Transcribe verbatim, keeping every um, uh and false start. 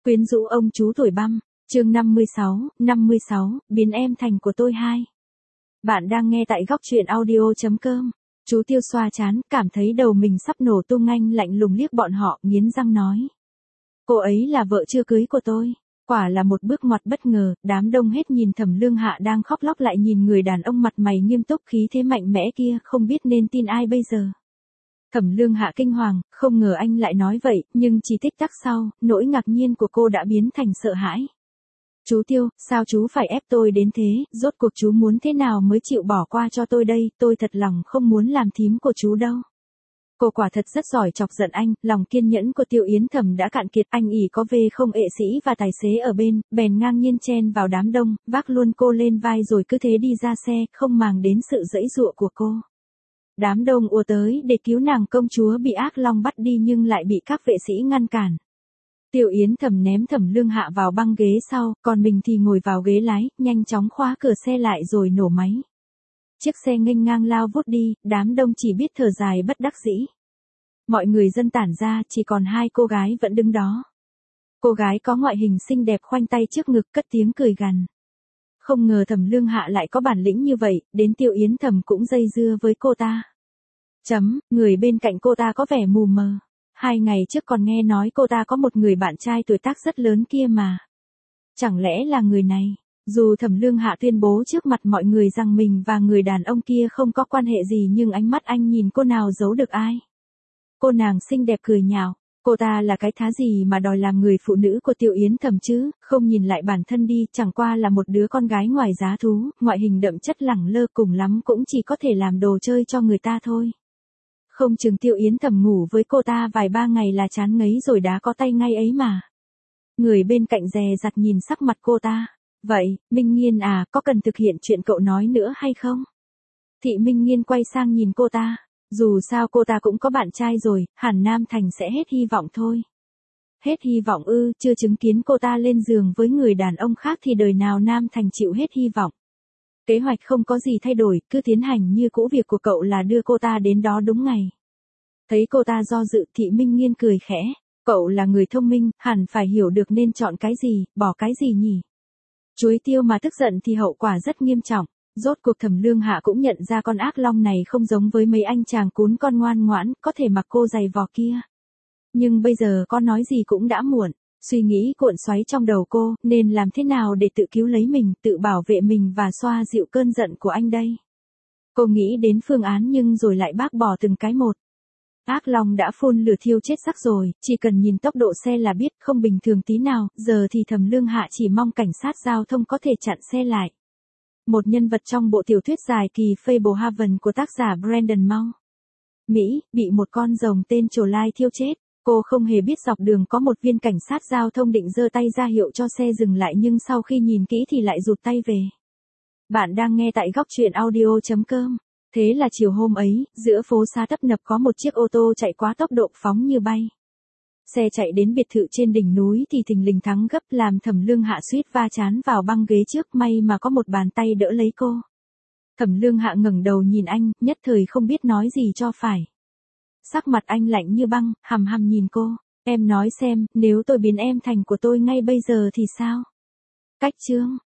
Quyến rũ ông chú tuổi băm, chương năm mươi sáu, năm mươi sáu, biến em thành của tôi hai. Bạn đang nghe tại góc truyện audio chấm com. Chú Tiêu xoa chán, cảm thấy đầu mình sắp nổ tung, anh lạnh lùng liếc bọn họ, nghiến răng nói. Cô ấy là vợ chưa cưới của tôi. Quả là một bước ngoặt bất ngờ, đám đông hết nhìn Thẩm Lương Hạ đang khóc lóc lại nhìn người đàn ông mặt mày nghiêm túc khí thế mạnh mẽ kia, không biết nên tin ai bây giờ. Thẩm Lương Hạ kinh hoàng, không ngờ anh lại nói vậy, nhưng chỉ tích tắc sau, nỗi ngạc nhiên của cô đã biến thành sợ hãi. Chú Tiêu, sao chú phải ép tôi đến thế, rốt cuộc chú muốn thế nào mới chịu bỏ qua cho tôi đây, tôi thật lòng không muốn làm thím của chú đâu. Cô quả thật rất giỏi chọc giận anh, lòng kiên nhẫn của Tiêu Yến Thầm đã cạn kiệt, anh ỷ có về không ệ sĩ và tài xế ở bên, bèn ngang nhiên chen vào đám đông, vác luôn cô lên vai rồi cứ thế đi ra xe, không màng đến sự giãy giụa của cô. Đám đông ùa tới để cứu nàng công chúa bị ác long bắt đi nhưng lại bị các vệ sĩ ngăn cản. Tiêu Yến Thầm ném Thẩm Lương Hạ vào băng ghế sau, còn mình thì ngồi vào ghế lái, nhanh chóng khóa cửa xe lại rồi nổ máy. Chiếc xe nghênh ngang lao vút đi, đám đông chỉ biết thở dài bất đắc dĩ. Mọi người dân tản ra, chỉ còn hai cô gái vẫn đứng đó. Cô gái có ngoại hình xinh đẹp khoanh tay trước ngực cất tiếng cười gằn. Không ngờ Thẩm Lương Hạ lại có bản lĩnh như vậy, đến Tiêu Yến Thầm cũng dây dưa với cô ta. Chấm, người bên cạnh cô ta có vẻ mù mờ. Hai ngày trước còn nghe nói cô ta có một người bạn trai tuổi tác rất lớn kia mà. Chẳng lẽ là người này? Dù Thẩm Lương Hạ tuyên bố trước mặt mọi người rằng mình và người đàn ông kia không có quan hệ gì nhưng ánh mắt anh nhìn cô nào giấu được ai. Cô nàng xinh đẹp cười nhạo, cô ta là cái thá gì mà đòi làm người phụ nữ của Tiêu Yến Thầm chứ, không nhìn lại bản thân đi, chẳng qua là một đứa con gái ngoài giá thú, ngoại hình đậm chất lẳng lơ, cùng lắm cũng chỉ có thể làm đồ chơi cho người ta thôi. Không chừng Tiêu Yến Thầm ngủ với cô ta vài ba ngày là chán ngấy rồi đá có tay ngay ấy mà. Người bên cạnh dè dặt nhìn sắc mặt cô ta. Vậy, Minh Nghiên à, có cần thực hiện chuyện cậu nói nữa hay không? Thị Minh Nghiên quay sang nhìn cô ta. Dù sao cô ta cũng có bạn trai rồi, hẳn Nam Thành sẽ hết hy vọng thôi. Hết hy vọng ư, chưa chứng kiến cô ta lên giường với người đàn ông khác thì đời nào Nam Thành chịu hết hy vọng. Kế hoạch không có gì thay đổi, cứ tiến hành như cũ, việc của cậu là đưa cô ta đến đó đúng ngày. Thấy cô ta do dự, Thị Minh Nghiên cười khẽ. Cậu là người thông minh, hẳn phải hiểu được nên chọn cái gì, bỏ cái gì nhỉ? Chuối tiêu mà tức giận thì hậu quả rất nghiêm trọng. Rốt cuộc Thẩm Lương Hạ cũng nhận ra con ác long này không giống với mấy anh chàng cún con ngoan ngoãn, có thể mặc cô giày vò kia. Nhưng bây giờ có nói gì cũng đã muộn, suy nghĩ cuộn xoáy trong đầu cô, nên làm thế nào để tự cứu lấy mình, tự bảo vệ mình và xoa dịu cơn giận của anh đây. Cô nghĩ đến phương án nhưng rồi lại bác bỏ từng cái một. Ác long đã phun lửa thiêu chết xác rồi, chỉ cần nhìn tốc độ xe là biết không bình thường tí nào, giờ thì Thẩm Lương Hạ chỉ mong cảnh sát giao thông có thể chặn xe lại. Một nhân vật trong bộ tiểu thuyết dài kỳ Fablehaven của tác giả Brandon Mount. Mỹ, bị một con rồng tên Trồ Lai thiêu chết. Cô không hề biết dọc đường có một viên cảnh sát giao thông định giơ tay ra hiệu cho xe dừng lại nhưng sau khi nhìn kỹ thì lại rụt tay về. Bạn đang nghe tại góc truyện audio chấm com. Thế là chiều hôm ấy, giữa phố xá tấp nập có một chiếc ô tô chạy quá tốc độ phóng như bay. Xe chạy đến biệt thự trên đỉnh núi thì thình lình thắng gấp làm Thẩm Lương Hạ suýt va chán vào băng ghế trước, may mà có một bàn tay đỡ lấy cô. Thẩm Lương Hạ ngẩng đầu nhìn anh, nhất thời không biết nói gì cho phải. Sắc mặt anh lạnh như băng, hằm hằm nhìn cô. Em nói xem, nếu tôi biến em thành của tôi ngay bây giờ thì sao? Cách chương.